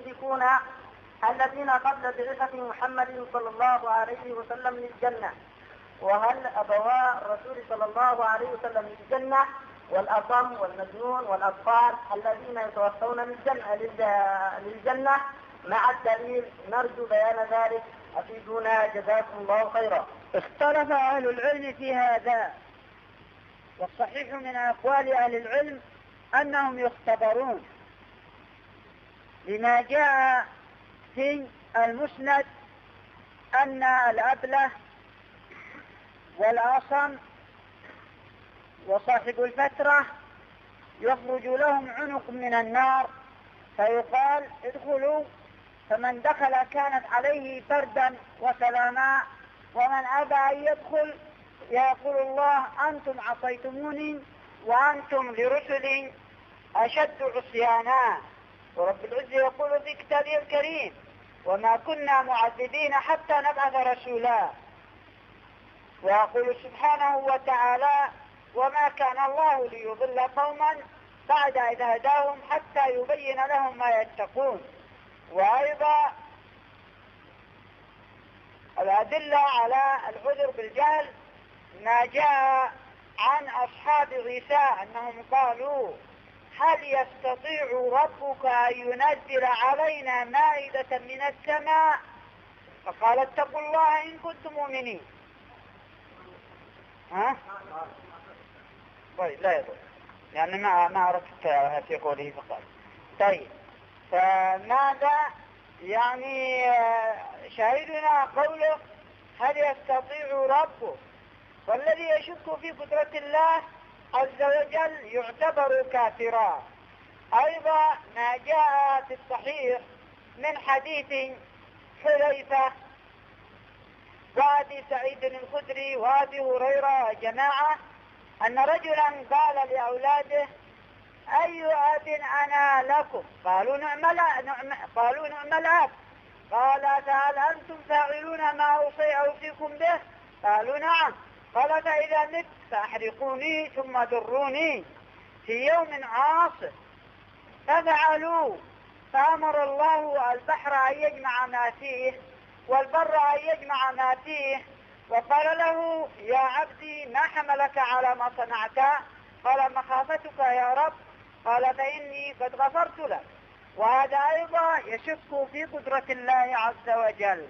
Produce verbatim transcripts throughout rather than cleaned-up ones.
المشركون الذين قبل بعثة محمد صلى الله عليه وسلم للجنة؟ وهل أبوا الرسول صلى الله عليه وسلم للجنة والأصم والمجنون والأطفال الذين يتوفون للجنة, للجنة مع الدليل؟ نرجو بيان ذلك، أفيدونا جزاكم الله خيرا. اختلف أهل العلم في هذا، والصحيح من أقوال أهل العلم أنهم يختبرون، لما جاء في المسند أن الأبله والأصم وصاحب الفترة يخرج لهم عنق من النار فيقال ادخلوا، فمن دخل كانت عليه بردا وسلاما، ومن أبى أن يدخل يقول الله أنتم عصيتموني وأنتم لرسلي أشد عصيانا. ورب العزة يقول في كتابه الكريم وما كنا معذبين حتى نبعث رسولا. ويقول سبحانه وتعالى وما كان الله ليضل قوما بعد إذ هداهم حتى يبين لهم ما يتقون. وأيضا الأدلة على العذر بالجهل ما جاء عن أصحاب عيسى أنهم قالوا هل يستطيع ربك أن ينزل علينا مائدة من السماء؟ فقال اتقوا الله إن كنتم مؤمنين. ها؟ طيب لا يضر، يعني ما ما عرفت في قوله فقال. طيب فماذا يعني شاهدنا قوله هل يستطيع ربك؟ والذي يشك في قدرة الله عز وجل يعتبر كافرا. أيضا ما جاء في الصحيح من حديث حذيفة وأبي سعيد الخدري وأبي هريرة وجماعة أن رجلا قال لأولاده أي أب أنا لكم؟ قالوا نعم نعم قالوا نعم الأب. قال فهل أنتم فاعلون ما أوصي أوصيكم به؟ قالوا نعم. قال فإذا مت فأحرقوني ثم دروني في يوم عاصف. ففعلوا، فأمر الله البحر أن يجمع ما فيه والبر أن يجمع ما فيه، وقال له يا عبدي ما حملك على ما صنعت؟ قال مخافتك يا رب. قال فإني قد غفرت لك. وهذا أيضا يشك في قدرة الله عز وجل.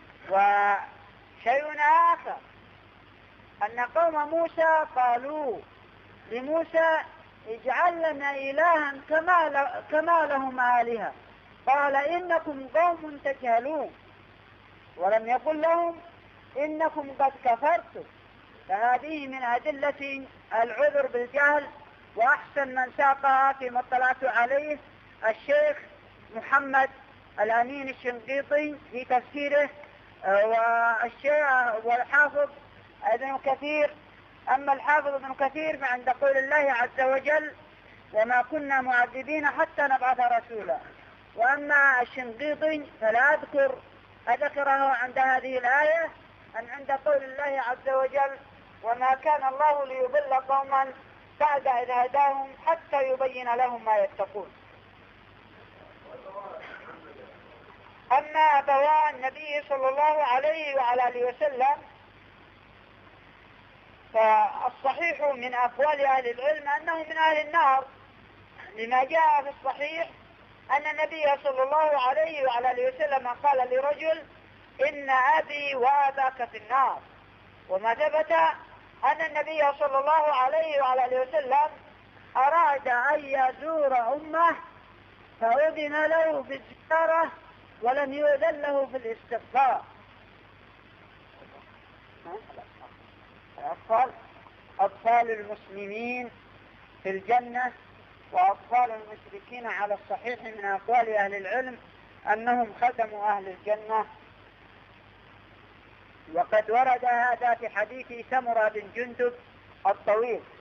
وشيء آخر أن قوم موسى قالوا لموسى اجعل لنا إلها كما, كما لهم آلهة. قال إنكم قوم تجهلون، ولم يقل لهم إنكم قد كفرتم. فهذه من أدلة العذر بالجهل، وأحسن من ساقها فيما اطلعت عليه الشيخ محمد الأمين الشنقيطي في تفسيره والشيخ والحافظ ابن كثير. أما الحافظ ابن كثير فعند قول الله عز وجل وما كنا معذبين حتى نبعث رسولا. وأما الشنقيطي فلا أذكر أذكره عند هذه الآية أن عند قول الله عز وجل وما كان الله ليضل قوما بعد إذ هداهم حتى يبين لهم ما يتقون. أما أبوان النبي صلى الله عليه وعلى آله وسلم فالصحيح من أقوال أهل العلم أنه من أهل النار، لما جاء في الصحيح أن النبي صلى الله عليه وعلى آله وسلم قال لرجل إن أبي وأباك في النار. وما ثبت أن النبي صلى الله عليه وعلى آله وسلم أراد أن يزور أمه فأذن له بالزيارة ولم يؤذن له في الاستغفار. أطفال أطفال المسلمين في الجنة وأطفال المشركين على الصحيح من أقوال أهل العلم أنهم خدموا أهل الجنة. وقد ورد هذا في حديث سمرة بن جندب الطويل